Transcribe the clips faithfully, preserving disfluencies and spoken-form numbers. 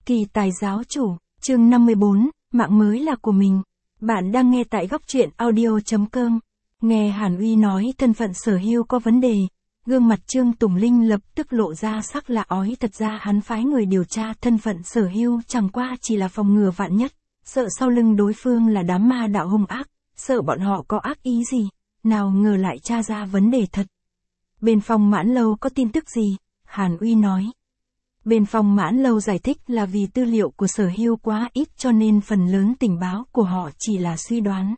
Kỳ tài giáo chủ, chương năm mươi bốn, mạng mới là của mình. Bạn đang nghe tại góc truyện audio chấm com. Nghe Hàn Uy nói thân phận Sở Hưu có vấn đề, gương mặt Trương Tùng Linh lập tức lộ ra sắc lạ ói. Thật ra hắn phái người điều tra thân phận Sở Hưu chẳng qua chỉ là phòng ngừa vạn nhất, sợ sau lưng đối phương là đám ma đạo hung ác, sợ bọn họ có ác ý gì, nào ngờ lại tra ra vấn đề thật. Bên Phong Mãn Lâu có tin tức gì? Hàn Uy nói. Bên Phong Mãn Lâu giải thích là vì tư liệu của Sở Hưu quá ít cho nên phần lớn tình báo của họ chỉ là suy đoán.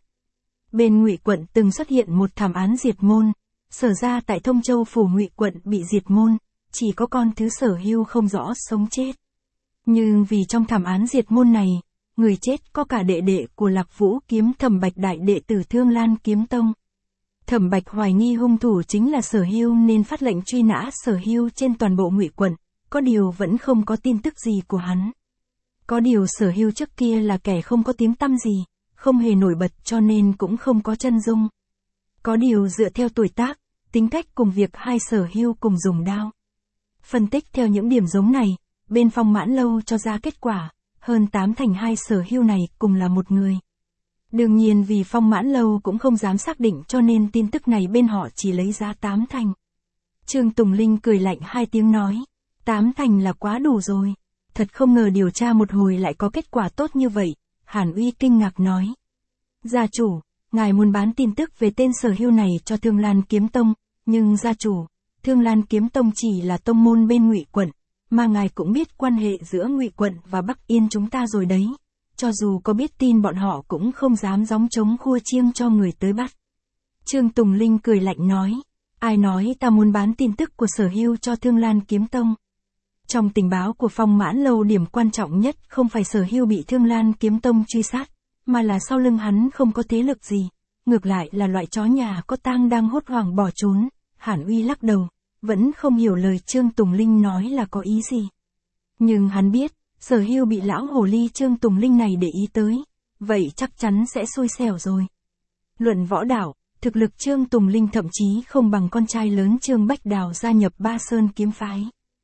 Bên Ngụy quận từng xuất hiện một thảm án diệt môn, Sở ra tại Thông Châu phủ Ngụy quận bị diệt môn, chỉ có con thứ Sở Hưu không rõ sống chết. Nhưng vì trong thảm án diệt môn này, người chết có cả đệ đệ của Lạc Vũ kiếm Thẩm Bạch đại đệ tử Thương Lan kiếm tông. Thẩm Bạch hoài nghi hung thủ chính là Sở Hưu nên phát lệnh truy nã Sở Hưu trên toàn bộ Ngụy quận. Có điều vẫn không có tin tức gì của hắn. Có điều Sở Hưu trước kia là kẻ không có tiếng tăm gì, không hề nổi bật cho nên cũng không có chân dung. Có điều dựa theo tuổi tác, tính cách cùng việc hai Sở Hưu cùng dùng đao. Phân tích theo những điểm giống này, bên Phong Mãn Lâu cho ra kết quả, hơn tám thành hai Sở Hưu này cùng là một người. Đương nhiên vì Phong Mãn Lâu cũng không dám xác định cho nên tin tức này bên họ chỉ lấy ra tám thành. Trương Tùng Linh cười lạnh hai tiếng nói. Tám thành là quá đủ rồi. Thật không ngờ điều tra một hồi lại có kết quả tốt như vậy. Hàn Uy kinh ngạc nói. Gia chủ, ngài muốn bán tin tức về tên Sở Hưu này cho Thương Lan Kiếm Tông, nhưng gia chủ, Thương Lan Kiếm Tông chỉ là tông môn bên Ngụy quận, mà ngài cũng biết quan hệ giữa Ngụy quận và Bắc Yên chúng ta rồi đấy. Cho dù có biết tin bọn họ cũng không dám gióng trống khua chiêng cho người tới bắt. Trương Tùng Linh cười lạnh nói. Ai nói ta muốn bán tin tức của Sở Hưu cho Thương Lan Kiếm Tông? Trong tình báo của Phong Mãn Lâu điểm quan trọng nhất không phải Sở Hưu bị Thương Lan Kiếm Tông truy sát, mà là sau lưng hắn không có thế lực gì, ngược lại là loại chó nhà có tang đang hốt hoảng bỏ trốn. Hàn Uy lắc đầu, vẫn không hiểu lời Trương Tùng Linh nói là có ý gì. Nhưng hắn biết, Sở Hưu bị lão hồ ly Trương Tùng Linh này để ý tới, vậy chắc chắn sẽ xui xẻo rồi. Luận võ đạo, thực lực Trương Tùng Linh thậm chí không bằng con trai lớn Trương Bách Đào gia nhập Ba Sơn kiếm phái.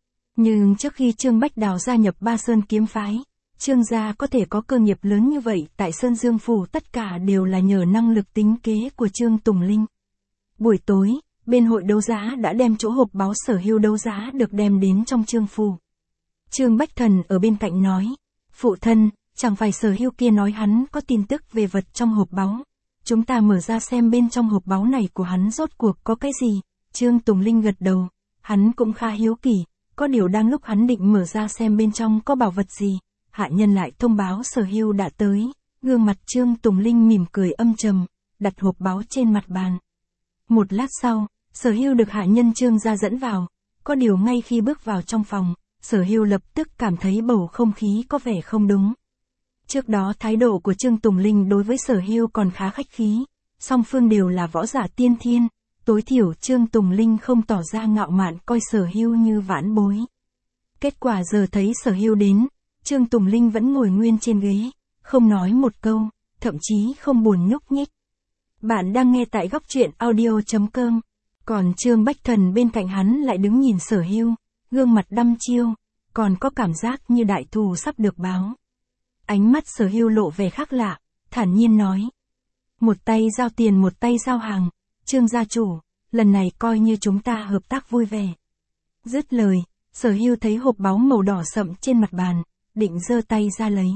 Nhưng trước khi Trương Bách Đào gia nhập Ba Sơn kiếm phái, Trương gia có thể có cơ nghiệp lớn như vậy tại Sơn Dương phủ tất cả đều là nhờ năng lực tính kế của Trương Tùng Linh. Buổi tối, bên hội đấu giá đã đem chỗ hộp báu Sở Hưu đấu giá được đem đến trong Trương phủ. Trương Bách Thần ở bên cạnh nói, phụ thân, chẳng phải Sở Hưu kia nói hắn có tin tức về vật trong hộp báu. Chúng ta mở ra xem bên trong hộp báu này của hắn rốt cuộc có cái gì. Trương Tùng Linh gật đầu, hắn cũng khá hiếu kỳ. Có điều đang lúc hắn định mở ra xem bên trong có bảo vật gì, hạ nhân lại thông báo Sở Hưu đã tới. Gương mặt Trương Tùng Linh mỉm cười âm trầm, đặt hộp báu trên mặt bàn. Một lát sau, Sở Hưu được hạ nhân Trương gia dẫn vào. Có điều ngay khi bước vào trong phòng, Sở Hưu lập tức cảm thấy bầu không khí có vẻ không đúng. Trước đó thái độ của Trương Tùng Linh đối với Sở Hưu còn khá khách khí, song phương đều là võ giả tiên thiên. Tối thiểu Trương Tùng Linh không tỏ ra ngạo mạn coi Sở Hưu như vãn bối. Kết quả giờ thấy Sở Hưu đến, Trương Tùng Linh vẫn ngồi nguyên trên ghế, không nói một câu, thậm chí không buồn nhúc nhích. Bạn đang nghe tại góc truyện audio chấm com. Còn Trương Bách Thần bên cạnh hắn lại đứng nhìn Sở Hưu, gương mặt đăm chiêu, còn có cảm giác như đại thù sắp được báo. Ánh mắt Sở Hưu lộ vẻ khác lạ, thản nhiên nói. Một tay giao tiền một tay giao hàng. Trương gia chủ, lần này coi như chúng ta hợp tác vui vẻ. Dứt lời, Sở Hưu thấy hộp báu màu đỏ sậm trên mặt bàn, định giơ tay ra lấy.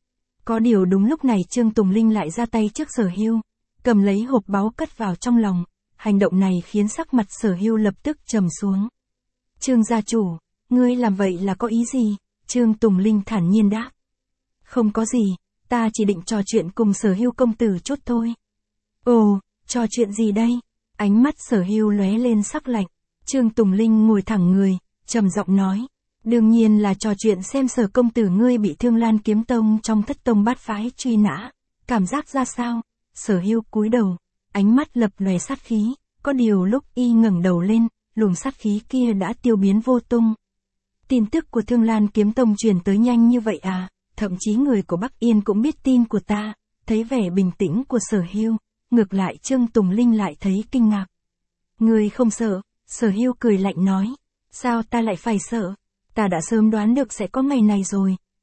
Có điều đúng lúc này Trương Tùng Linh lại ra tay trước Sở Hưu, cầm lấy hộp báu cất vào trong lòng. Hành động này khiến sắc mặt Sở Hưu lập tức trầm xuống. Trương gia chủ, ngươi làm vậy là có ý gì? Trương Tùng Linh thản nhiên đáp. Không có gì, ta chỉ định trò chuyện cùng Sở Hưu công tử chút thôi. Ồ, trò chuyện gì đây? Ánh mắt Sở Hưu lóe lên sắc lạnh. Trương Tùng Linh ngồi thẳng người, trầm giọng nói. Đương nhiên là trò chuyện xem Sở công tử ngươi bị Thương Lan Kiếm Tông trong Thất Tông Bát Phái truy nã. Cảm giác ra sao? Sở Hưu cúi đầu, ánh mắt lập lòe sát khí. Có điều lúc y ngẩng đầu lên, luồng sát khí kia đã tiêu biến vô tung. Tin tức của Thương Lan Kiếm Tông truyền tới nhanh như vậy à? Thậm chí người của Bắc Yên cũng biết tin của ta. Thấy vẻ bình tĩnh của Sở Hưu, ngược lại Trương Tùng Linh lại thấy kinh ngạc. Ngươi không sợ? Sở Hưu cười lạnh nói. Sao ta lại phải sợ? Ta đã sớm đoán được sẽ có ngày này rồi.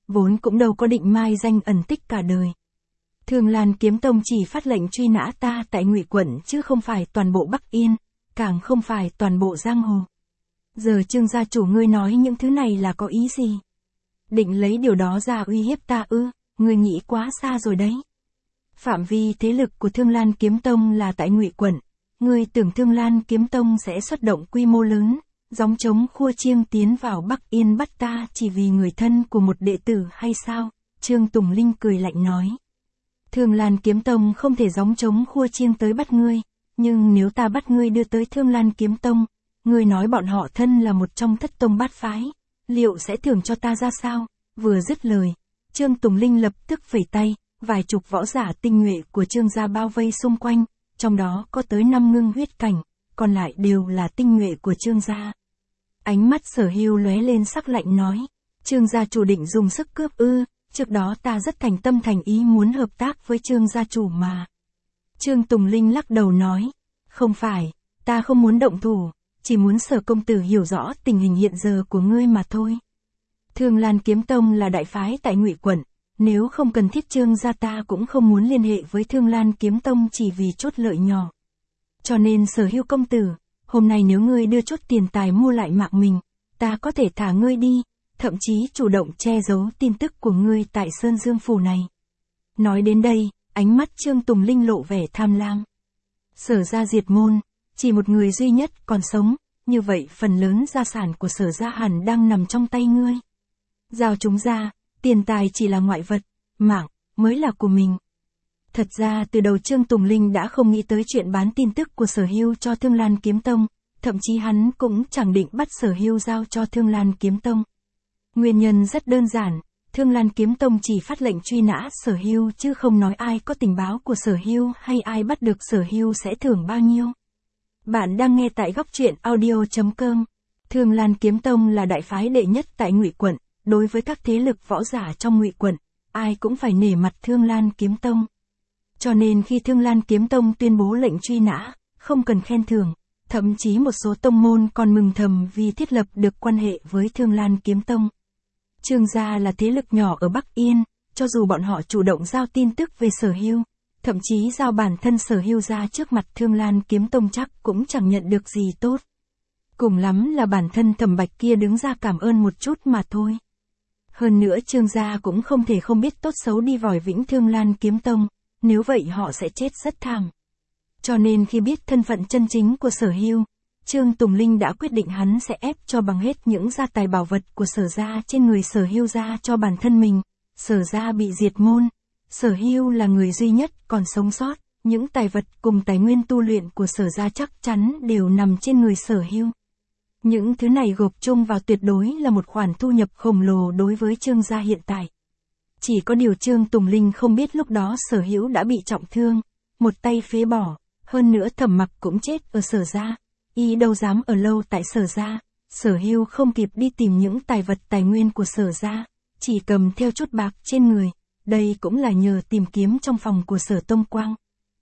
vốn cũng đâu có định mai danh ẩn tích cả đời. Thương Lan Kiếm Tông chỉ phát lệnh truy nã ta tại Ngụy quận chứ không phải toàn bộ Bắc Yên, càng không phải toàn bộ giang hồ. Giờ Trương gia chủ ngươi nói những thứ này là có ý gì? Định lấy điều đó ra uy hiếp ta ư? Ngươi nghĩ quá xa rồi đấy. Phạm vi thế lực của Thương Lan Kiếm Tông là tại Ngụy quận, ngươi tưởng Thương Lan Kiếm Tông sẽ xuất động quy mô lớn, gióng trống khua chiêng tiến vào Bắc Yên bắt ta chỉ vì người thân của một đệ tử hay sao? Trương Tùng Linh cười lạnh nói. Thương Lan Kiếm Tông không thể gióng trống khua chiêng tới bắt ngươi, nhưng nếu ta bắt ngươi đưa tới Thương Lan Kiếm Tông, ngươi nói bọn họ thân là một trong thất tông bát phái, liệu sẽ thưởng cho ta ra sao? Vừa dứt lời, Trương Tùng Linh lập tức vẩy tay, vài chục võ giả tinh nhuệ của Trương gia bao vây xung quanh, trong đó có tới năm ngưng huyết cảnh, còn lại đều là tinh nhuệ của Trương gia. Ánh mắt Sở Hưu lóe lên sắc lạnh nói, Trương gia chủ định dùng sức cướp ư? Trước đó ta rất thành tâm thành ý muốn hợp tác với Trương gia chủ mà. Trương Tùng Linh lắc đầu nói, không phải, ta không muốn động thủ, chỉ muốn Sở công tử hiểu rõ tình hình hiện giờ của ngươi mà thôi. Thương Lan Kiếm Tông là đại phái tại Ngụy quận, nếu không cần thiết Trương gia ta cũng không muốn liên hệ với Thương Lan Kiếm Tông chỉ vì chốt lợi nhỏ. Cho nên Sở Hưu công tử, hôm nay nếu ngươi đưa chút tiền tài mua lại mạng mình, ta có thể thả ngươi đi, thậm chí chủ động che giấu tin tức của ngươi tại Sơn Dương Phủ này. Nói đến đây, ánh mắt Trương Tùng Linh lộ vẻ tham lam. Sở gia diệt môn, chỉ một người duy nhất còn sống, như vậy phần lớn gia sản của Sở gia hẳn đang nằm trong tay ngươi. Giao chúng ra, tiền tài chỉ là ngoại vật, mạng mới là của mình. Thật ra từ đầu Trương Tùng Linh đã không nghĩ tới chuyện bán tin tức của Sở Hưu cho Thương Lan Kiếm Tông, thậm chí hắn cũng chẳng định bắt Sở Hưu giao cho Thương Lan Kiếm Tông. Nguyên nhân rất đơn giản, Thương Lan Kiếm Tông chỉ phát lệnh truy nã Sở Hưu chứ không nói ai có tình báo của Sở Hưu hay ai bắt được Sở Hưu sẽ thưởng bao nhiêu. Bạn đang nghe tại góc truyện audio chấm com. Thương Lan Kiếm Tông là đại phái đệ nhất tại Ngụy quận, đối với các thế lực võ giả trong Ngụy quận, ai cũng phải nể mặt Thương Lan Kiếm Tông. Cho nên khi Thương Lan Kiếm Tông tuyên bố lệnh truy nã, không cần khen thưởng, thậm chí một số tông môn còn mừng thầm vì thiết lập được quan hệ với Thương Lan Kiếm Tông. Trương gia là thế lực nhỏ ở Bắc Yên, cho dù bọn họ chủ động giao tin tức về Sở Hưu, thậm chí giao bản thân Sở Hưu ra trước mặt Thương Lan Kiếm Tông chắc cũng chẳng nhận được gì tốt. Cùng lắm là bản thân Thẩm Bạch kia đứng ra cảm ơn một chút mà thôi. Hơn nữa Trương gia cũng không thể không biết tốt xấu đi vòi vĩnh Thương Lan Kiếm Tông, nếu vậy họ sẽ chết rất thảm. Cho nên khi biết thân phận chân chính của Sở Hưu, Trương Tùng Linh đã quyết định hắn sẽ ép cho bằng hết những gia tài bảo vật của Sở gia trên người Sở Hưu ra cho bản thân mình. Sở gia bị diệt môn, Sở Hưu là người duy nhất còn sống sót, những tài vật cùng tài nguyên tu luyện của Sở gia chắc chắn đều nằm trên người Sở Hưu. Những thứ này gộp chung vào tuyệt đối là một khoản thu nhập khổng lồ đối với Trương gia hiện tại. Chỉ có điều Trương Tùng Linh không biết lúc đó Sở Hữu đã bị trọng thương, một tay phế bỏ, hơn nữa Thẩm Mặc cũng chết ở Sở gia, y đâu dám ở lâu tại Sở gia. Sở Hưu không kịp đi tìm những tài vật tài nguyên của Sở gia, chỉ cầm theo chút bạc trên người, đây cũng là nhờ tìm kiếm trong phòng của Sở Tông Quang.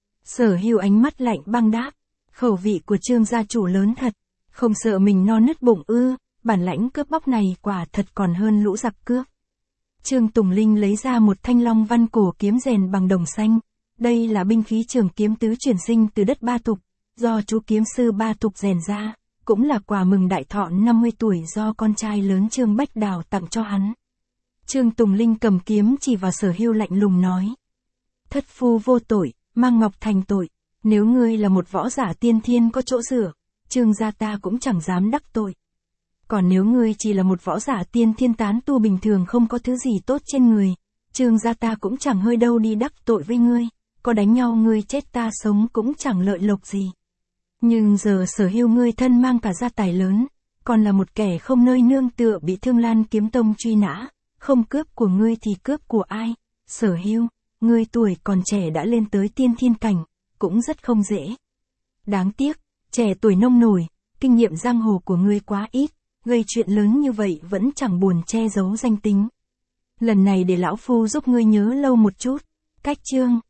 Sở Hưu ánh mắt lạnh băng đáp, khẩu vị của Trương gia chủ lớn thật, không sợ mình no nứt bụng ư? Bản lãnh cướp bóc này quả thật còn hơn lũ giặc cướp. Trương Tùng Linh lấy ra một thanh long văn cổ kiếm rèn bằng đồng xanh, đây là binh khí trường kiếm tứ chuyển sinh từ đất Ba Thục, do chú kiếm sư Ba Thục rèn ra, cũng là quà mừng đại thọ năm mươi tuổi do con trai lớn Trương Bách Đào tặng cho hắn. Trương Tùng Linh cầm kiếm chỉ vào Sở Hưu lạnh lùng nói, thất phu vô tội, mang ngọc thành tội, nếu ngươi là một võ giả tiên thiên có chỗ dựa, Trương gia ta cũng chẳng dám đắc tội. Còn nếu ngươi chỉ là một võ giả tiên thiên tán tu bình thường không có thứ gì tốt trên người, Trương gia ta cũng chẳng hơi đâu đi đắc tội với ngươi, có đánh nhau ngươi chết ta sống cũng chẳng lợi lộc gì. Nhưng giờ Sở Hưu ngươi thân mang cả gia tài lớn, còn là một kẻ không nơi nương tựa bị Thương Lan Kiếm Tông truy nã, không cướp của ngươi thì cướp của ai? Sở Hưu, ngươi tuổi còn trẻ đã lên tới tiên thiên cảnh, cũng rất không dễ. Đáng tiếc, trẻ tuổi nông nổi, kinh nghiệm giang hồ của ngươi quá ít, gây chuyện lớn như vậy vẫn chẳng buồn che giấu danh tính. Lần này để lão phu giúp ngươi nhớ lâu một chút. Cách chương